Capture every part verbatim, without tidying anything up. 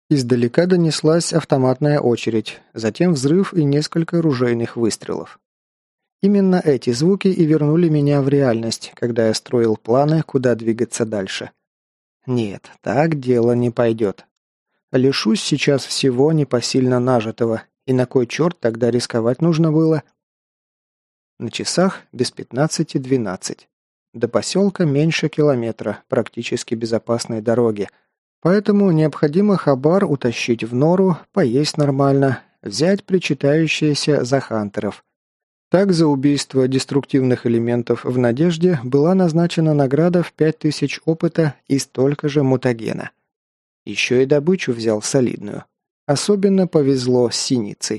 Издалека донеслась автоматная очередь, затем взрыв и несколько ружейных выстрелов. Именно эти звуки и вернули меня в реальность, когда я строил планы, куда двигаться дальше. Нет, так дело не пойдет. Лишусь сейчас всего непосильно нажитого, и на кой черт тогда рисковать нужно было? На часах без пятнадцати двенадцать. До поселка меньше километра, практически безопасной дороги, поэтому необходимо хабар утащить в нору, поесть нормально, взять причитающееся за хантеров. Так за убийство деструктивных элементов в «Надежде» была назначена награда в пять тысяч опыта и столько же мутагена. Еще и добычу взял солидную. Особенно повезло с синицей.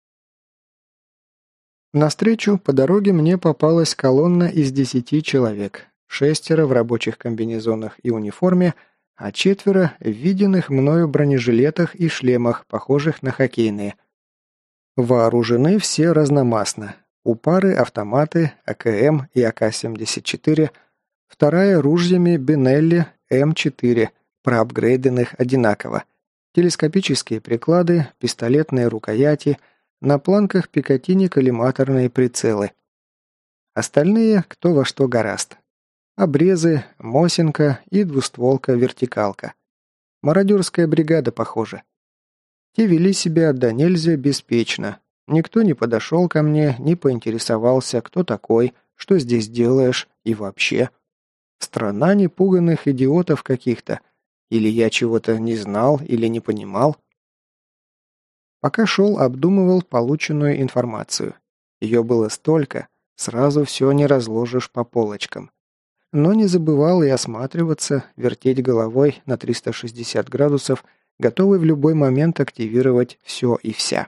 Навстречу по дороге мне попалась колонна из десяти человек. Шестеро в рабочих комбинезонах и униформе, а четверо в виденных мною бронежилетах и шлемах, похожих на хоккейные. Вооружены все разномастно. У пары автоматы А К М и А К семьдесят четыре, вторая ружьями Бенелли М четыре, проапгрейденных одинаково, телескопические приклады, пистолетные рукояти, на планках Пикатини коллиматорные прицелы. Остальные кто во что горазд. Обрезы, Мосинка и двустволка-вертикалка. Мародерская бригада, похоже. Те вели себя до нельзя беспечно. Никто не подошел ко мне, не поинтересовался, кто такой, что здесь делаешь и вообще. Страна непуганных идиотов каких-то. Или я чего-то не знал или не понимал. Пока шел, обдумывал полученную информацию. Ее было столько, сразу все не разложишь по полочкам. Но не забывал и осматриваться, вертеть головой на триста шестьдесят градусов, готовый в любой момент активировать все и вся.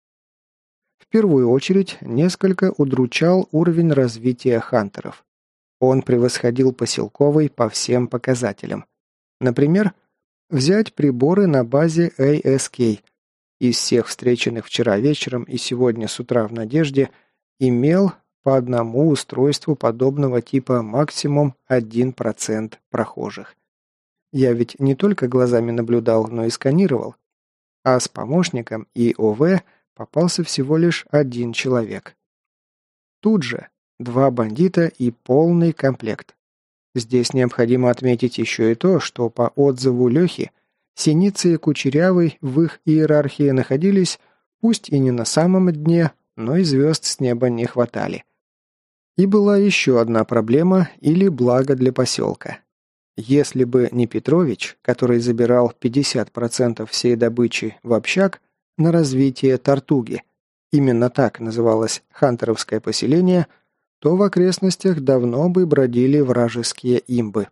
В первую очередь, несколько удручал уровень развития хантеров. Он превосходил поселковый по всем показателям. Например, взять приборы на базе А С К. Из всех встреченных вчера вечером и сегодня с утра в «Надежде» имел по одному устройству подобного типа максимум один процент прохожих. Я ведь не только глазами наблюдал, но и сканировал. А с помощником и О В попался всего лишь один человек. Тут же два бандита и полный комплект. Здесь необходимо отметить еще и то, что по отзыву Лехи, Синица и Кучерявый в их иерархии находились, пусть и не на самом дне, но и звезд с неба не хватали. И была еще одна проблема или благо для поселка. Если бы не Петрович, который забирал пятьдесят процентов всей добычи в общак на развитие Тартуги, именно так называлось хантеровское поселение, то в окрестностях давно бы бродили вражеские имбы.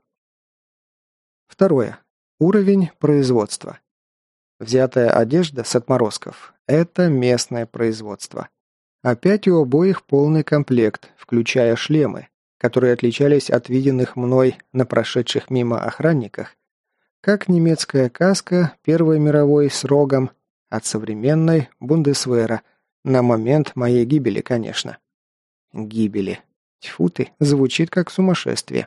Второе. Уровень производства. Взятая одежда с отморозков – это местное производство. Опять у обоих полный комплект, включая шлемы, которые отличались от виденных мной на прошедших мимо охранниках, как немецкая каска Первой мировой с рогом от современной Бундесвера, на момент моей гибели, конечно. Гибели. Тьфу ты, звучит как сумасшествие.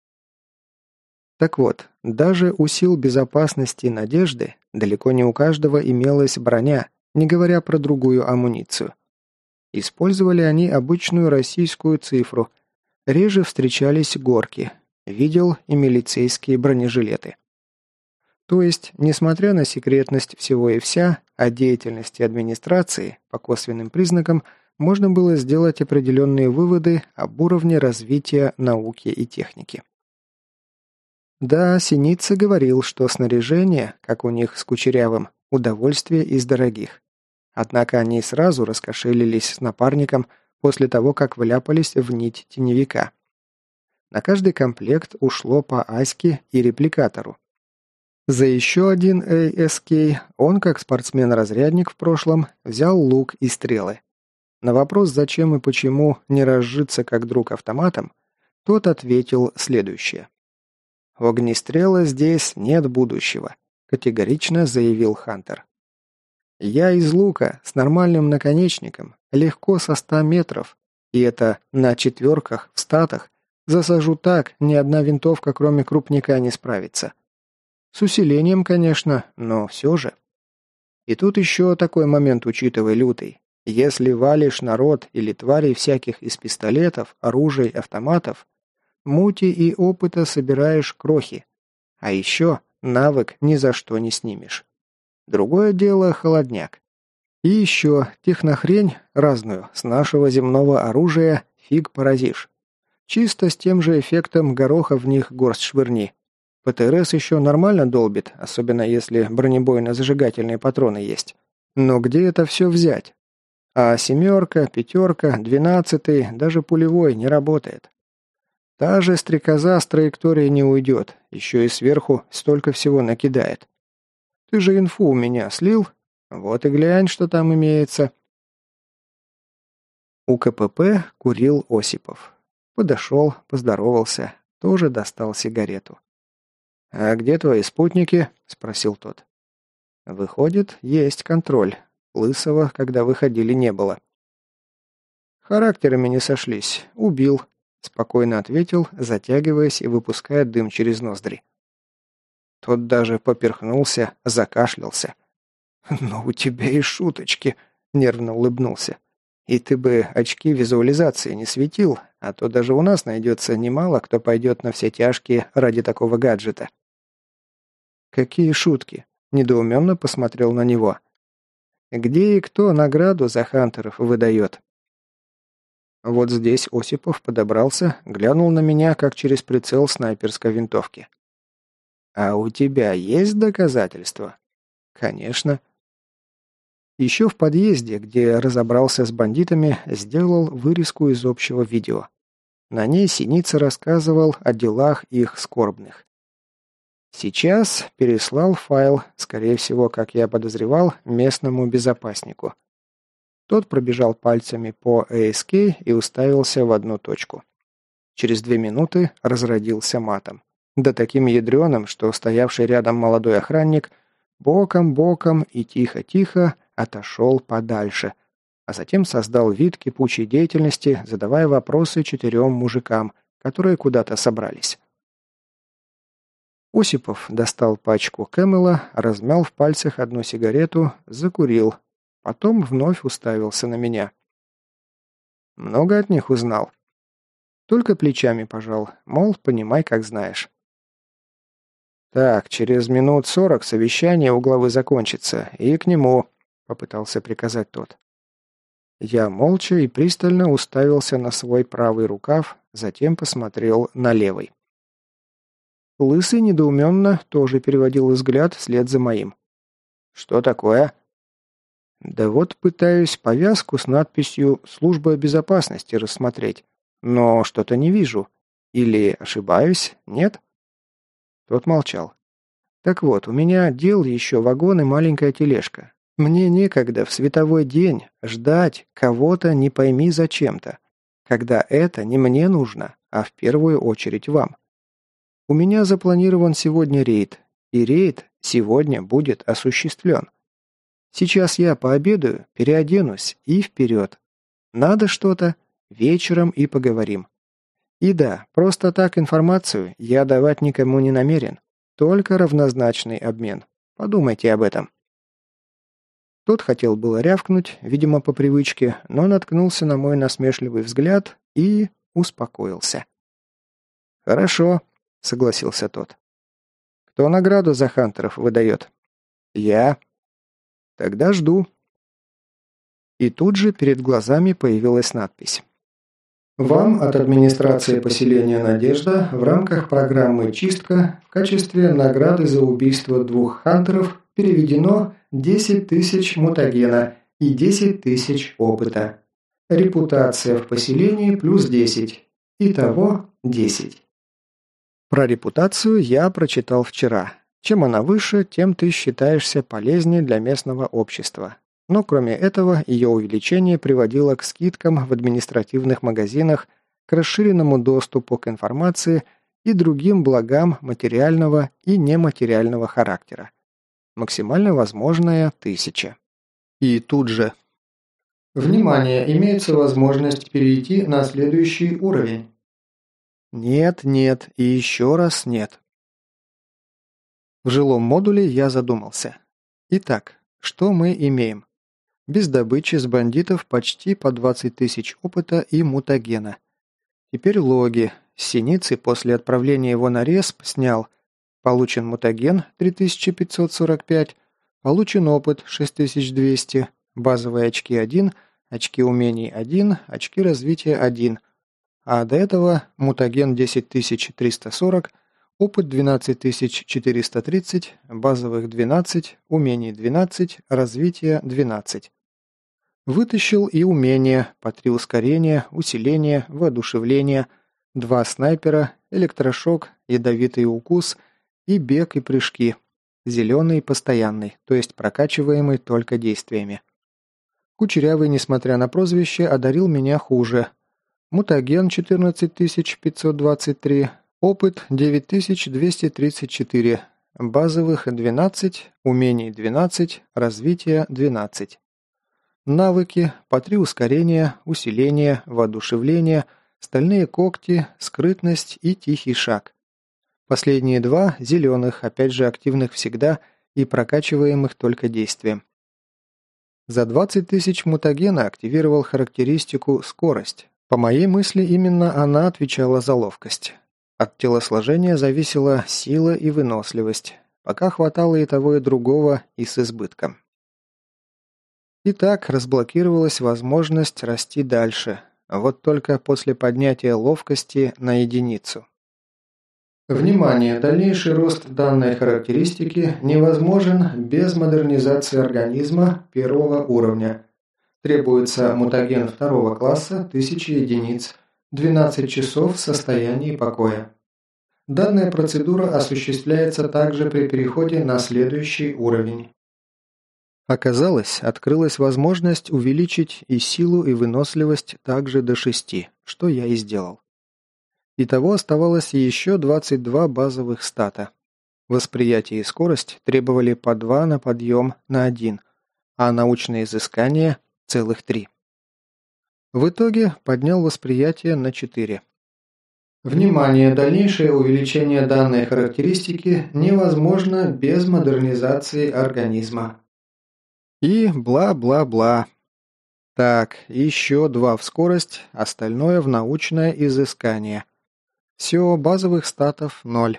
Так вот, даже у сил безопасности «Надежды» далеко не у каждого имелась броня, не говоря про другую амуницию. Использовали они обычную российскую цифру, реже встречались горки, видел и милицейские бронежилеты. То есть, несмотря на секретность всего и вся, о деятельности администрации, по косвенным признакам, можно было сделать определенные выводы об уровне развития науки и техники. Да, Синица говорил, что снаряжение, как у них с Кучерявым, удовольствие из дорогих. Однако они сразу раскошелились с напарником после того, как вляпались в нить теневика. На каждый комплект ушло по аське и репликатору. За еще один А С К он, как спортсмен-разрядник в прошлом, взял лук и стрелы. На вопрос, зачем и почему не разжиться как друг автоматом, тот ответил следующее. «У огнестрела здесь нет будущего», – категорично заявил Хантер. «Я из лука, с нормальным наконечником, легко со ста метров, и это на четверках, в статах, засажу так, ни одна винтовка, кроме крупника, не справится. С усилением, конечно, но все же». И тут еще такой момент учитывай, лютый. Если валишь народ или тварей всяких из пистолетов, оружий, автоматов, мути и опыта собираешь крохи. А еще навык ни за что не снимешь. Другое дело холодняк. И еще технохрень разную с нашего земного оружия фиг поразишь. Чисто с тем же эффектом гороха в них горсть швырни. ПТРС еще нормально долбит, особенно если бронебойно-зажигательные патроны есть. Но где это все взять? А семерка, пятерка, двенадцатый, даже пулевой не работает. Та же стрекоза с траектории не уйдет, еще и сверху столько всего накидает. Ты же инфу у меня слил? Вот и глянь, что там имеется. У КПП курил Осипов. Подошел, поздоровался, тоже достал сигарету. «А где твои спутники?» – спросил тот. «Выходит, есть контроль. Лысого, когда выходили, не было». «Характерами не сошлись. Убил», – спокойно ответил, затягиваясь и выпуская дым через ноздри. Тот даже поперхнулся, закашлялся. «Ну, у тебя и шуточки», – нервно улыбнулся. «И ты бы очки визуализации не светил, а то даже у нас найдется немало, кто пойдет на все тяжкие ради такого гаджета». «Какие шутки?» – недоуменно посмотрел на него. «Где и кто награду за хантеров выдает?» Вот здесь Осипов подобрался, глянул на меня, как через прицел снайперской винтовки. «А у тебя есть доказательства?» «Конечно». Еще в подъезде, где разобрался с бандитами, сделал вырезку из общего видео. На ней Синица рассказывал о делах их скорбных. Сейчас переслал файл, скорее всего, как я подозревал, местному безопаснику. Тот пробежал пальцами по эй эс кей и уставился в одну точку. Через две минуты разродился матом. Да таким ядреным, что стоявший рядом молодой охранник боком-боком и тихо-тихо отошел подальше, а затем создал вид кипучей деятельности, задавая вопросы четырем мужикам, которые куда-то собрались. Осипов достал пачку Кэмела, размял в пальцах одну сигарету, закурил, потом вновь уставился на меня. Много от них узнал. Только плечами пожал, мол, понимай, как знаешь. «Так, через минут сорок совещание у главы закончится, и к нему», — попытался приказать тот. Я молча и пристально уставился на свой правый рукав, затем посмотрел на левый. Лысый недоуменно тоже переводил взгляд вслед за моим. «Что такое?» «Да вот пытаюсь повязку с надписью «Служба безопасности» рассмотреть, но что-то не вижу. Или ошибаюсь, нет?» Тот молчал. «Так вот, у меня дел еще вагон и маленькая тележка. Мне некогда в световой день ждать кого-то не пойми зачем-то, когда это не мне нужно, а в первую очередь вам. У меня запланирован сегодня рейд, и рейд сегодня будет осуществлен. Сейчас я пообедаю, переоденусь и вперед. Надо что-то, вечером и поговорим. И да, просто так информацию я давать никому не намерен, только равнозначный обмен. Подумайте об этом». Тот хотел было рявкнуть, видимо, по привычке, но наткнулся на мой насмешливый взгляд и успокоился. «Хорошо», — согласился тот. «Кто награду за хантеров выдает?» «Я». «Тогда жду». И тут же перед глазами появилась надпись. «Вам от администрации поселения «Надежда» в рамках программы «Чистка» в качестве награды за убийство двух хантеров переведено десять тысяч мутагена и десять тысяч опыта. Репутация в поселении плюс десять. Итого десять». Про репутацию я прочитал вчера. Чем она выше, тем ты считаешься полезнее для местного общества. Но кроме этого, ее увеличение приводило к скидкам в административных магазинах, к расширенному доступу к информации и другим благам материального и нематериального характера. Максимально возможная тысяча. И тут же. Внимание! Имеется возможность перейти на следующий уровень. Нет, нет и еще раз нет. В жилом модуле я задумался. Итак, Что мы имеем? Без добычи с бандитов почти по двадцать тысяч опыта и мутагена. Теперь логи. С Синицы после отправления его на респ снял. Получен мутаген три тысячи пятьсот сорок пять. Получен опыт шесть тысяч двести. Базовые очки один. Очки умений один. Очки развития один. А до этого мутаген десять тысяч триста сорок. Опыт двенадцать тысяч четыреста тридцать. Базовых двенадцать. Умений двенадцать. Развития двенадцать. Вытащил и умения, по три ускорения, усиление, воодушевление, два снайпера, электрошок, ядовитый укус и бег и прыжки. Зеленый постоянный, то есть прокачиваемый только действиями. Кучерявый, несмотря на прозвище, одарил меня хуже. Мутаген четырнадцать тысяч пятьсот двадцать три, опыт девять тысяч двести тридцать четыре, базовых двенадцать, умений двенадцать, развития двенадцать. Навыки, по три ускорения, усиление, воодушевление, стальные когти, скрытность и тихий шаг. Последние два – зеленых, опять же активных всегда и прокачиваемых только действием. За двадцать тысяч мутагена активировал характеристику «скорость». По моей мысли, именно она отвечала за ловкость. От телосложения зависела сила и выносливость. Пока хватало и того, и другого, и с избытком. Итак, разблокировалась возможность расти дальше, вот только после поднятия ловкости на единицу. Внимание! Дальнейший рост данной характеристики невозможен без модернизации организма первого уровня. Требуется мутаген второго класса тысяча единиц, двенадцать часов в состоянии покоя. Данная процедура осуществляется также при переходе на следующий уровень. Оказалось, открылась возможность увеличить и силу, и выносливость также до шести, что я и сделал. Итого оставалось еще двадцать два базовых стата. Восприятие и скорость требовали по два на подъем на один, а научные изыскания – целых три. В итоге поднял восприятие на четыре. Внимание! Дальнейшее увеличение данной характеристики невозможно без модернизации организма. И бла-бла-бла. Так, еще два в скорость, остальное в научное изыскание. Все, базовых статов ноль.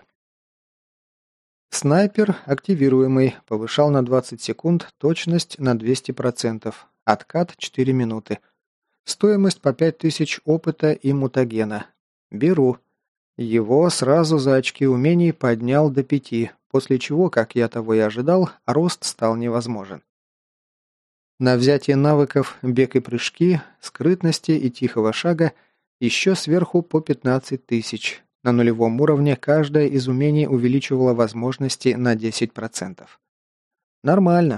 Снайпер, активируемый, повышал на двадцать секунд, точность на двести процентов, откат четыре минуты. Стоимость по пять тысяч опыта и мутагена. Беру. Его сразу за очки умений поднял до пяти, после чего, как я того и ожидал, рост стал невозможен. На взятие навыков бег и прыжки, скрытности и тихого шага еще сверху по пятнадцать тысяч. На нулевом уровне каждое из умений увеличивало возможности на десять процентов. Нормально.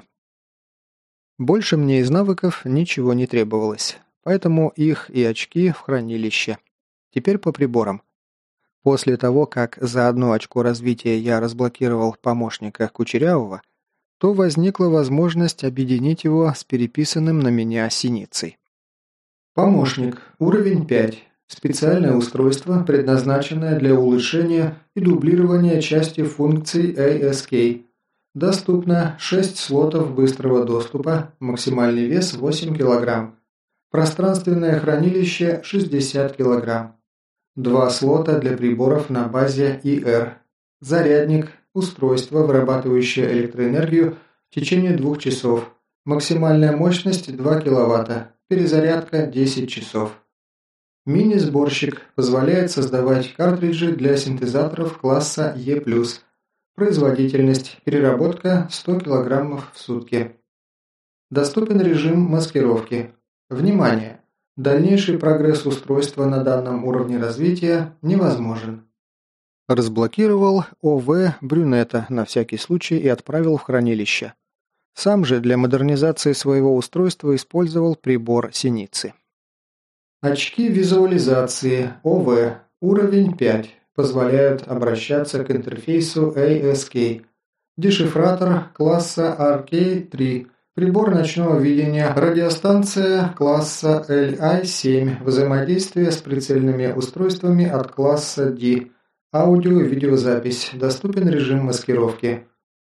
Больше мне из навыков ничего не требовалось, поэтому их и очки в хранилище. Теперь по приборам. После того, как за одно очко развития я разблокировал помощника Кучерявого, то возникла возможность объединить его с переписанным на меня Синицей. Помощник. Уровень пять. Специальное устройство, предназначенное для улучшения и дублирования части функций эй эс кей. Доступно шесть слотов быстрого доступа, максимальный вес восемь килограмм. Пространственное хранилище шестьдесят килограмм. Два слота для приборов на базе и эр. Зарядник. Устройство, вырабатывающее электроэнергию в течение двух часов. Максимальная мощность два киловатта. Перезарядка десять часов. Мини-сборщик позволяет создавать картриджи для синтезаторов класса Е плюс. Производительность, переработка сто килограммов в сутки. Доступен режим маскировки. Внимание! Дальнейший прогресс устройства на данном уровне развития невозможен. Разблокировал о вэ Брюнета на всякий случай и отправил в хранилище. Сам же для модернизации своего устройства использовал прибор Синицы. Очки визуализации о вэ, уровень пять, позволяют обращаться к интерфейсу эй эс кей. Дешифратор класса ар кей три, прибор ночного видения, радиостанция класса эл ай семь, взаимодействие с прицельными устройствами от класса D. Аудио и видеозапись. Доступен режим маскировки.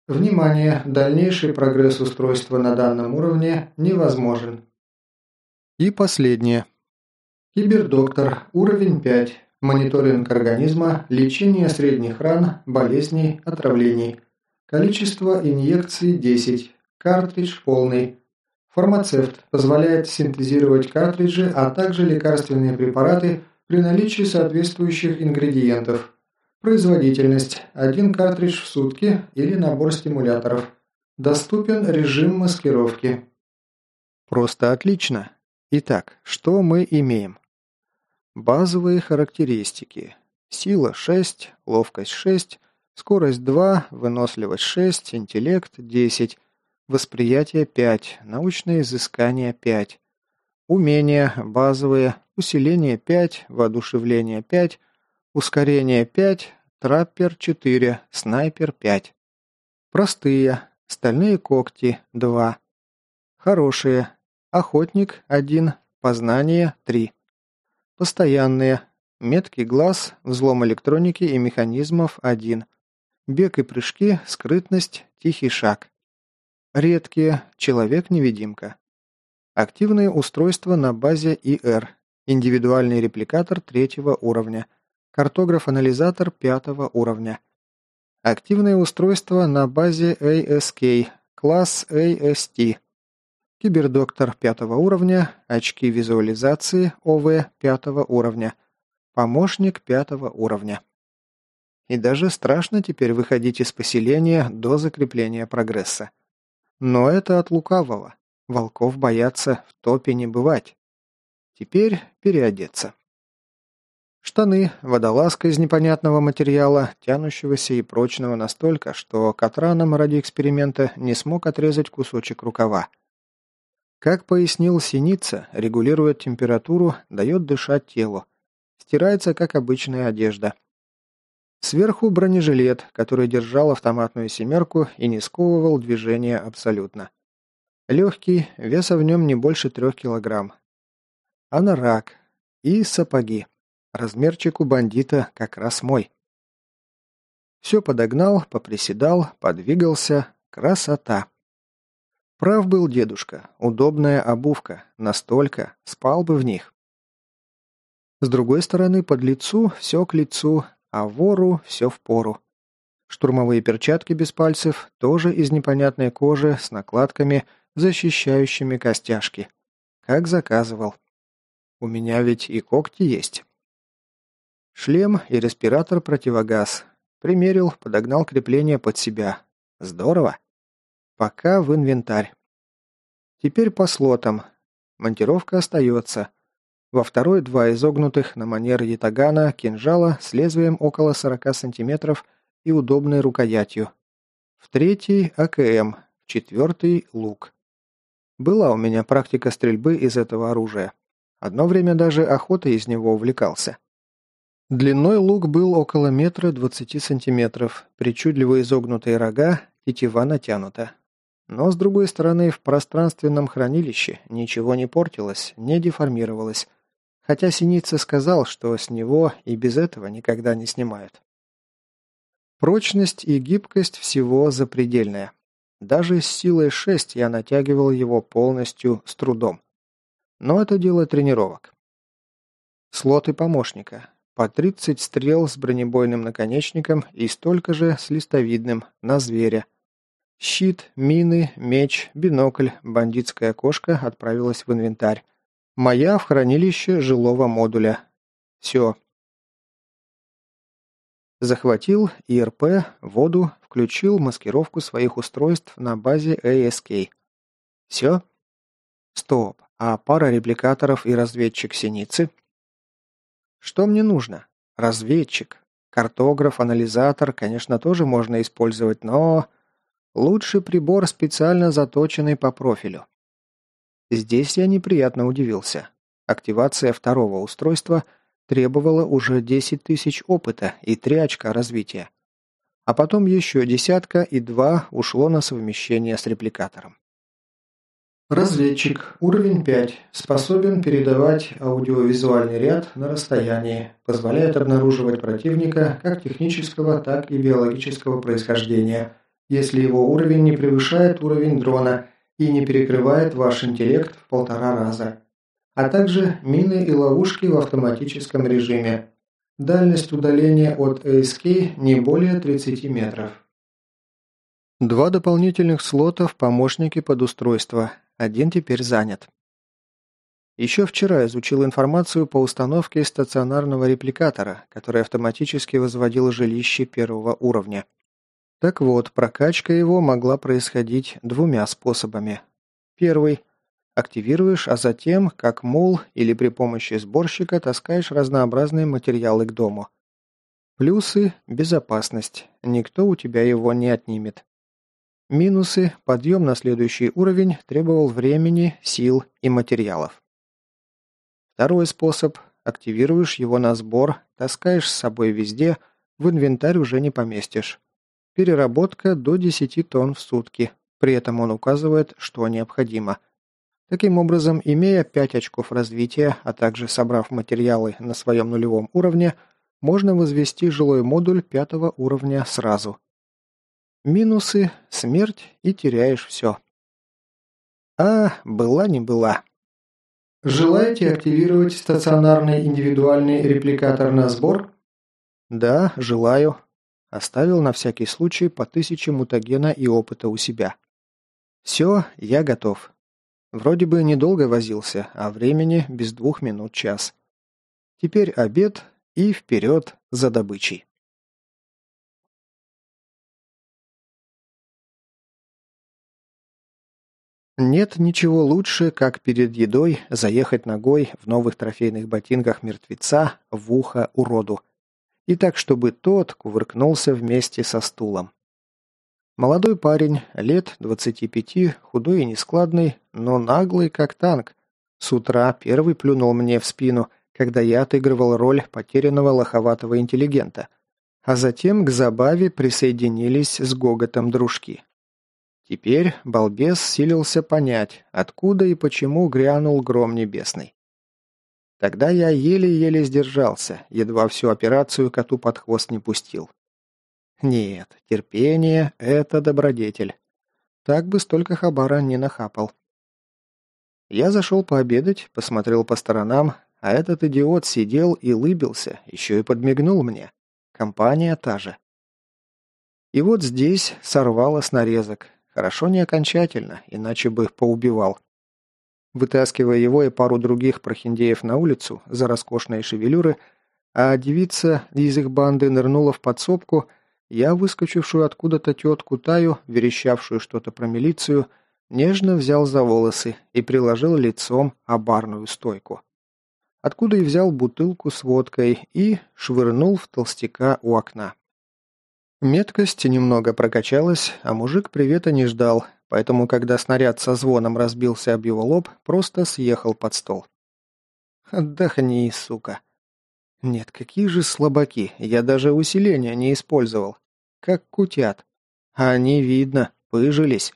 Внимание! Дальнейший прогресс устройства на данном уровне невозможен. И последнее. Кибердоктор. Уровень пять. Мониторинг организма, лечение средних ран, болезней, отравлений. Количество инъекций десять. Картридж полный. Фармацевт. Позволяет синтезировать картриджи, а также лекарственные препараты при наличии соответствующих ингредиентов. Производительность. Один картридж в сутки или набор стимуляторов. Доступен режим маскировки. Просто отлично. Итак, что мы имеем? Базовые характеристики. Сила шесть, ловкость шесть, скорость два, выносливость шесть, интеллект десять, восприятие пять, научные изыскания пять, умения базовые, усиление пять, воодушевление пять, ускорение пять, траппер четыре, снайпер пять. Простые. Стальные когти два. Хорошие. Охотник один, познание три. Постоянные. Меткий глаз, взлом электроники и механизмов один. Бег и прыжки, скрытность, тихий шаг. Редкие. Человек-невидимка. Активные устройства на базе И Р. Индивидуальный репликатор третьего уровня. Картограф-анализатор пятого уровня. Активные устройства на базе А С К. Класс А С Т. Кибердоктор пятого уровня. Очки визуализации О В пятого уровня. Помощник пятого уровня. И даже страшно теперь выходить из поселения до закрепления прогресса. Но это от лукавого. Волков боятся в топе не бывать. Теперь переодеться. Штаны, водолазка из непонятного материала, тянущегося и прочного настолько, что Катраном ради эксперимента не смог отрезать кусочек рукава. Как пояснил Синица, регулирует температуру, дает дышать телу. Стирается, как обычная одежда. Сверху бронежилет, который держал автоматную семерку и не сковывал движения абсолютно. Легкий, веса в нем не больше трех килограмм. Анорак и сапоги. Размерчик у бандита как раз мой. Все подогнал, поприседал, подвигался. Красота. Прав был дедушка. Удобная обувка. Настолько. Спал бы в них. С другой стороны, под лицу все к лицу, а вору все впору. Штурмовые перчатки без пальцев, тоже из непонятной кожи, с накладками, защищающими костяшки. Как заказывал. У меня ведь и когти есть. Шлем и респиратор-противогаз. Примерил, подогнал крепление под себя. Здорово. Пока в инвентарь. Теперь по слотам. Монтировка остается. Во второй два изогнутых на манер ятагана кинжала с лезвием около сорока сантиметров и удобной рукоятью. В третий А К М. В четвертый лук. Была у меня практика стрельбы из этого оружия. Одно время даже охотой из него увлекался. Длиной лук был около метра двадцати сантиметров, причудливо изогнутые рога, тетива натянута. Но, с другой стороны, в пространственном хранилище ничего не портилось, не деформировалось, хотя Синица сказал, что с него и без этого никогда не снимают. Прочность и гибкость всего запредельная. Даже с силой шесть я натягивал его полностью с трудом. Но это дело тренировок. Слоты помощника. По тридцать стрел с бронебойным наконечником и столько же с листовидным, на зверя. Щит, мины, меч, бинокль, бандитская кошка отправилась в инвентарь. Моя в хранилище жилого модуля. Все. Захватил И Р П, воду, включил маскировку своих устройств на базе А С К. Все? Стоп, а пара репликаторов и разведчик Синицы? Что мне нужно? Разведчик. Картограф, анализатор, конечно, тоже можно использовать, но... Лучший прибор, специально заточенный по профилю. Здесь я неприятно удивился. Активация второго устройства требовала уже десять тысяч опыта и три очка развития. А потом еще десятка и два ушло на совмещение с репликатором. Разведчик. Уровень пять. Способен передавать аудиовизуальный ряд на расстоянии. Позволяет обнаруживать противника как технического, так и биологического происхождения. если его уровень не превышает уровень дрона и не перекрывает ваш интеллект в полтора раза. А также мины и ловушки в автоматическом режиме. Дальность удаления от эй эс кей не более тридцати метров. Два дополнительных слота в помощнике под устройство. Один теперь занят. Еще вчера изучил информацию по установке стационарного репликатора, который автоматически возводил жилище первого уровня. Так вот, прокачка его могла происходить двумя способами. Первый. Активируешь, а затем, как мул или при помощи сборщика, таскаешь разнообразные материалы к дому. Плюсы – безопасность. Никто у тебя его не отнимет. Минусы – подъем на следующий уровень требовал времени, сил и материалов. Второй способ – активируешь его на сбор, таскаешь с собой везде, в инвентарь уже не поместишь. Переработка до десяти тонн в сутки, при этом он указывает, что необходимо. Таким образом, имея пять очков развития, а также собрав материалы на своем нулевом уровне, можно возвести жилой модуль пятого уровня сразу. Минусы – смерть и теряешь все. А, была не была. Желаете активировать стационарный индивидуальный репликатор на сбор? Да, желаю. Оставил на всякий случай по тысяче мутагена и опыта у себя. Все, я готов. Вроде бы недолго возился, а времени без двух минут час. Теперь обед и вперед за добычей. Нет ничего лучше, как перед едой заехать ногой в новых трофейных ботинках мертвеца в ухо уроду. И так, чтобы тот кувыркнулся вместе со стулом. Молодой парень, лет двадцати пяти, худой и нескладный, но наглый, как танк. С утра первый плюнул мне в спину, когда я отыгрывал роль потерянного лоховатого интеллигента. А затем к забаве присоединились с гоготом дружки. Теперь балбес силился понять, откуда и почему грянул гром небесный. Тогда я еле-еле сдержался, едва всю операцию коту под хвост не пустил. Нет, терпение – это добродетель. Так бы столько хабара не нахапал. Я зашел пообедать, посмотрел по сторонам, а этот идиот сидел и лыбился, еще и подмигнул мне. Компания та же. И вот здесь сорвало с нарезок. Хорошо не окончательно, иначе бы поубивал. Вытаскивая его и пару других прохиндеев на улицу за роскошные шевелюры, а девица из их банды нырнула в подсобку, я, выскочившую откуда-то тетку Таю, верещавшую что-то про милицию, нежно взял за волосы и приложил лицом о барную стойку. Откуда и взял бутылку с водкой и швырнул в толстяка у окна. Меткость немного прокачалась, а мужик привета не ждал, поэтому, когда снаряд со звоном разбился об его лоб, просто съехал под стол. Отдохни, сука. Нет, какие же слабаки, я даже усиления не использовал. Как кутят. А они, видно, пыжились.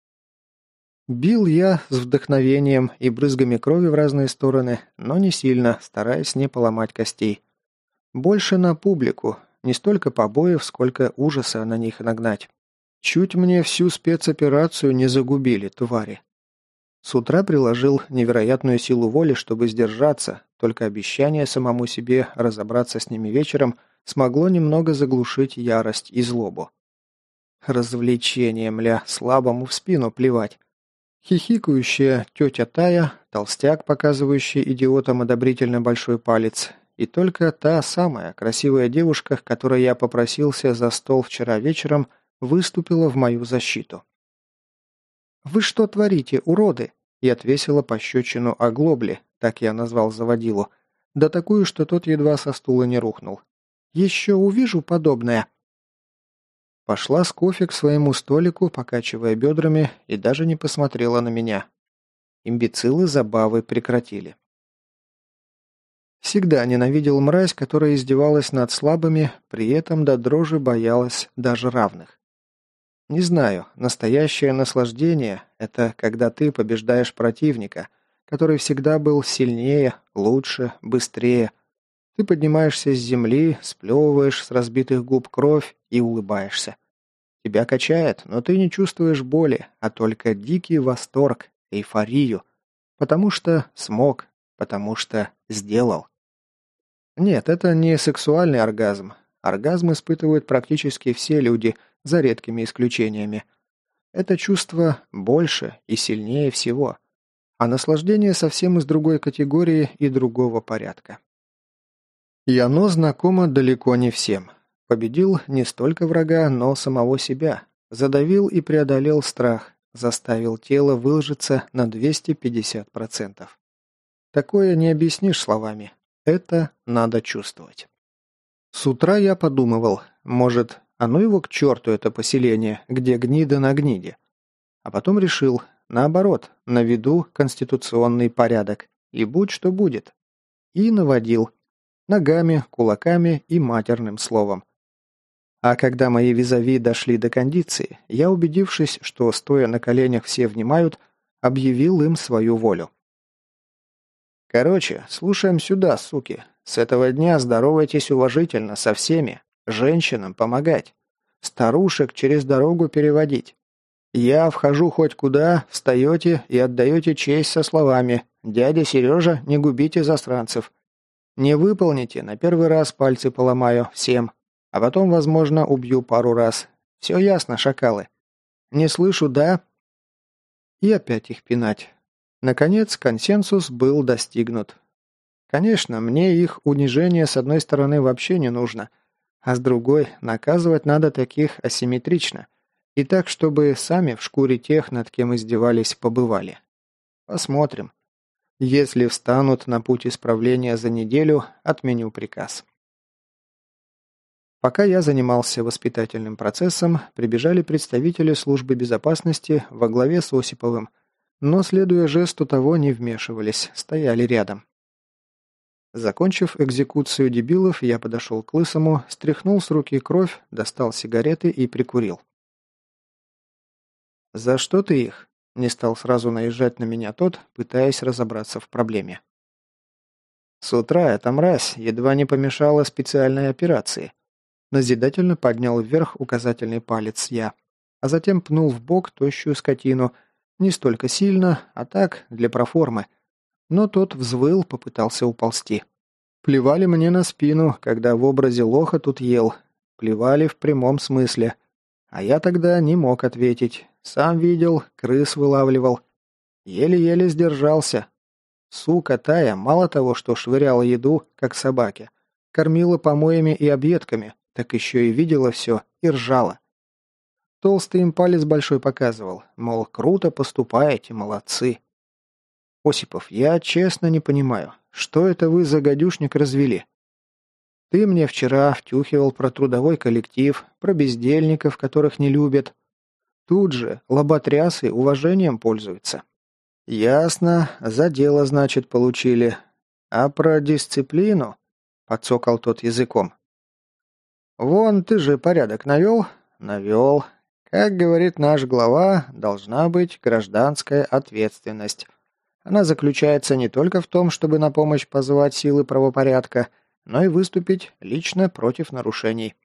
Бил я с вдохновением и брызгами крови в разные стороны, но не сильно, стараясь не поломать костей. Больше на публику, не столько побоев, сколько ужаса на них нагнать. Чуть мне всю спецоперацию не загубили, твари. С утра приложил невероятную силу воли, чтобы сдержаться, только обещание самому себе разобраться с ними вечером смогло немного заглушить ярость и злобу. Развлечение, мля, слабому в спину плевать. Хихикающая тетя Тая, толстяк, показывающий идиотам одобрительно большой палец, и только та самая красивая девушка, к которой я попросился за стол вчера вечером, выступила в мою защиту. «Вы что творите, уроды?» И отвесила пощечину оглобле, так я назвал заводилу, да такую, что тот едва со стула не рухнул. «Еще увижу подобное!» Пошла с кофе к своему столику, покачивая бедрами, и даже не посмотрела на меня. Имбецилы забавы прекратили. Всегда ненавидел мразь, которая издевалась над слабыми, при этом до дрожи боялась даже равных. Не знаю, настоящее наслаждение – это когда ты побеждаешь противника, который всегда был сильнее, лучше, быстрее. Ты поднимаешься с земли, сплевываешь с разбитых губ кровь и улыбаешься. Тебя качает, но ты не чувствуешь боли, а только дикий восторг, эйфорию. Потому что смог, потому что сделал. Нет, это не сексуальный оргазм. Оргазм испытывают практически все люди, за редкими исключениями. Это чувство больше и сильнее всего. А наслаждение совсем из другой категории и другого порядка. И оно знакомо далеко не всем. Победил не столько врага, но самого себя. Задавил и преодолел страх, заставил тело выложиться на двести пятьдесят процентов. Такое не объяснишь словами. Это надо чувствовать. С утра я подумывал, может, а ну его к черту это поселение, где гнида на гниде. А потом решил, наоборот, наведу конституционный порядок, и будь что будет. И наводил. Ногами, кулаками и матерным словом. А когда мои визави дошли до кондиции, я, убедившись, что, стоя на коленях, все внимают, объявил им свою волю. Короче, слушаем сюда, суки. С этого дня здоровайтесь уважительно со всеми. Женщинам помогать. Старушек через дорогу переводить. Я вхожу хоть куда, встаете и отдаете честь со словами «Дядя Сережа, не губите засранцев». Не выполните, на первый раз пальцы поломаю всем, а потом, возможно, убью пару раз. Все ясно, шакалы? Не слышу, да? И опять их пинать. Наконец, консенсус был достигнут. Конечно, мне их унижение с одной стороны вообще не нужно, а с другой наказывать надо таких асимметрично, и так, чтобы сами в шкуре тех, над кем издевались, побывали. Посмотрим. Если встанут на путь исправления за неделю, отменю приказ. Пока я занимался воспитательным процессом, прибежали представители службы безопасности во главе с Осиповым, но, следуя жесту того, не вмешивались, стояли рядом. Закончив экзекуцию дебилов, я подошел к Лысому, стряхнул с руки кровь, достал сигареты и прикурил. «За что ты их?» – не стал сразу наезжать на меня тот, пытаясь разобраться в проблеме. «С утра эта мразь едва не помешала специальной операции». Назидательно поднял вверх указательный палец я, а затем пнул в бок тощую скотину, не столько сильно, а так, для проформы. Но тот взвыл, попытался уползти. Плевали мне на спину, когда в образе лоха тут ел. Плевали в прямом смысле. А я тогда не мог ответить. Сам видел, крыс вылавливал. Еле-еле сдержался. Сука тая, мало того, что швыряла еду, как собаке, кормила помоями и объедками, так еще и видела все и ржала. Толстый им палец большой показывал, мол, круто поступаете, молодцы. Осипов, я честно не понимаю, что это вы за гадюшник развели? Ты мне вчера втюхивал про трудовой коллектив, про бездельников, которых не любят. Тут же лоботрясы уважением пользуются. Ясно, за дело, значит, получили. А про дисциплину? Подцокал тот языком. Вон, ты же порядок навел? Навел. Как говорит наш глава, должна быть гражданская ответственность. Она заключается не только в том, чтобы на помощь позвать силы правопорядка, но и выступить лично против нарушений.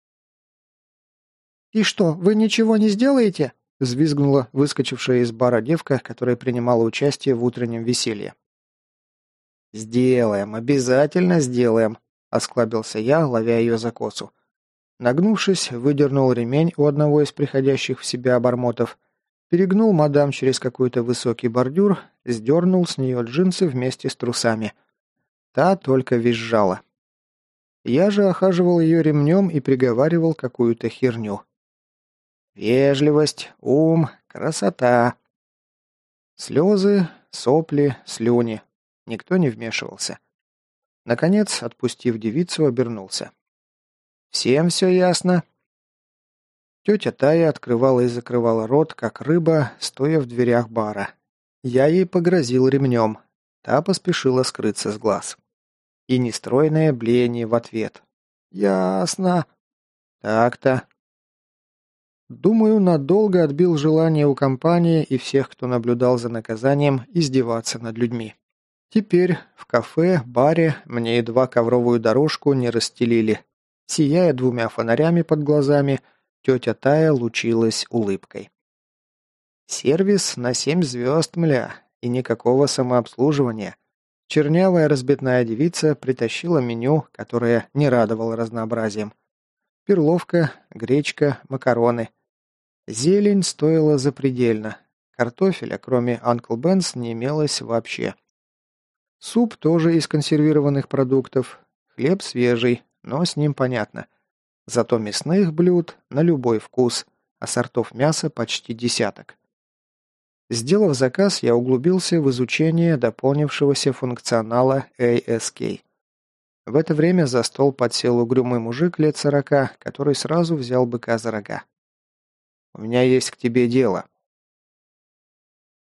«И что, вы ничего не сделаете?» – взвизгнула выскочившая из бара девка, которая принимала участие в утреннем веселье. «Сделаем, обязательно сделаем», – осклабился я, ловя ее за косу. Нагнувшись, выдернул ремень у одного из приходящих в себя обормотов, перегнул мадам через какой-то высокий бордюр, сдернул с нее джинсы вместе с трусами. Та только визжала. Я же охаживал ее ремнем и приговаривал какую-то херню. Вежливость, ум, красота. Слезы, сопли, слюни. Никто не вмешивался. Наконец, отпустив девицу, обернулся. «Всем все ясно?» Тетя Тая открывала и закрывала рот, как рыба, стоя в дверях бара. Я ей погрозил ремнем. Та поспешила скрыться с глаз. И нестройное блеяние в ответ. «Ясно». «Так-то». Думаю, надолго отбил желание у компании и всех, кто наблюдал за наказанием, издеваться над людьми. Теперь в кафе, баре мне едва ковровую дорожку не расстелили. Сияя двумя фонарями под глазами, Тетя Тая лучилась улыбкой. «Сервис на семь звезд, мля, и никакого самообслуживания». Чернявая разбитная девица притащила меню, которое не радовало разнообразием. Перловка, гречка, макароны. Зелень стоила запредельно. Картофеля, кроме Uncle Ben's, не имелось вообще. Суп тоже из консервированных продуктов. Хлеб свежий, но с ним понятно. Зато мясных блюд на любой вкус, а сортов мяса почти десяток. Сделав заказ, я углубился в изучение дополнившегося функционала эй эс кей. В это время за стол подсел угрюмый мужик лет сорока, который сразу взял быка за рога. «У меня есть к тебе дело».